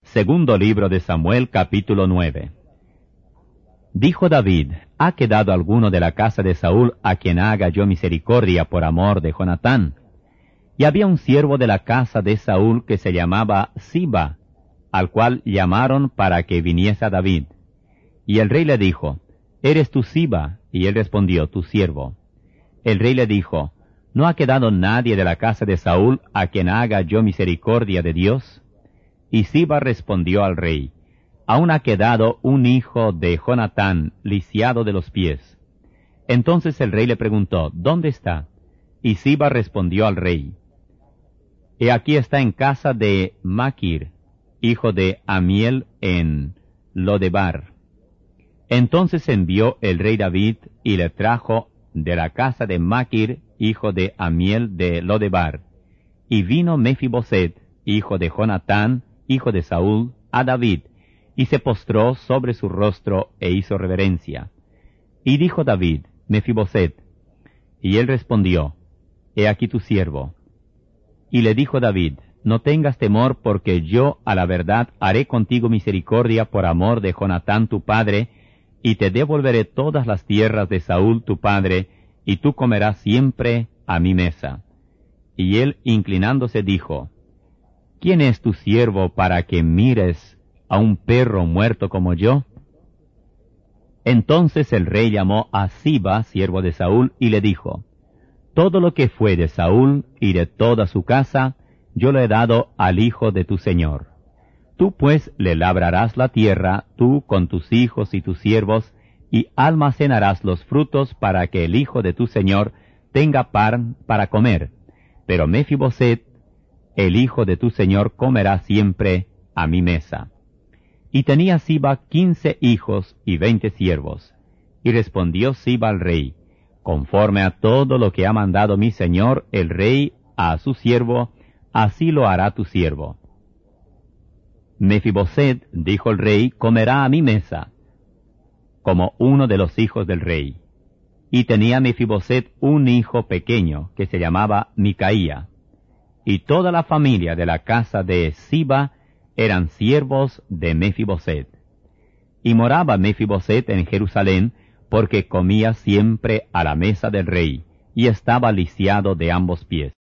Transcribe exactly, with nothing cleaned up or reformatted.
Segundo libro de Samuel, capítulo nueve. Dijo David: ¿Ha quedado alguno de la casa de Saúl a quien haga yo misericordia por amor de Jonatán? Y había un siervo de la casa de Saúl que se llamaba Siba, al cual llamaron para que viniese a David. Y el rey le dijo: ¿Eres tú Siba? Y él respondió: tu siervo. El rey le dijo: ¿No ha quedado nadie de la casa de Saúl a quien haga yo misericordia de Dios? Y Siba respondió al rey: Aún ha quedado un hijo de Jonatán, lisiado de los pies. Entonces el rey le preguntó: ¿Dónde está? Y Siba respondió al rey: He aquí está en casa de Maquir, hijo de Amiel, en Lodebar. Entonces envió el rey David y le trajo de la casa de Maquir, hijo de Amiel de Lodebar. Y vino Mefiboset, hijo de Jonatán, hijo de Saúl, a David, y se postró sobre su rostro e hizo reverencia. Y dijo David: Mefiboset. Y él respondió: He aquí tu siervo. Y le dijo David: No tengas temor, porque yo a la verdad haré contigo misericordia por amor de Jonatán tu padre, y te devolveré todas las tierras de Saúl tu padre, y tú comerás siempre a mi mesa. Y él, inclinándose, dijo: ¿Quién es tu siervo para que mires a un perro muerto como yo? Entonces el rey llamó a Siba, siervo de Saúl, y le dijo: Todo lo que fue de Saúl y de toda su casa, yo lo he dado al hijo de tu señor. Tú pues le labrarás la tierra, tú con tus hijos y tus siervos, y almacenarás los frutos para que el hijo de tu señor tenga pan para comer. Pero Mefiboset, el hijo de tu señor, comerá siempre a mi mesa. Y tenía Siba quince hijos y veinte siervos. Y respondió Siba al rey: Conforme a todo lo que ha mandado mi señor el rey a su siervo, así lo hará tu siervo. Mefiboset, dijo el rey, comerá a mi mesa, como uno de los hijos del rey. Y tenía Mefiboset un hijo pequeño, que se llamaba Micaía. Y toda la familia de la casa de Siba eran siervos de Mefiboset. Y moraba Mefiboset en Jerusalén, porque comía siempre a la mesa del rey, y estaba lisiado de ambos pies.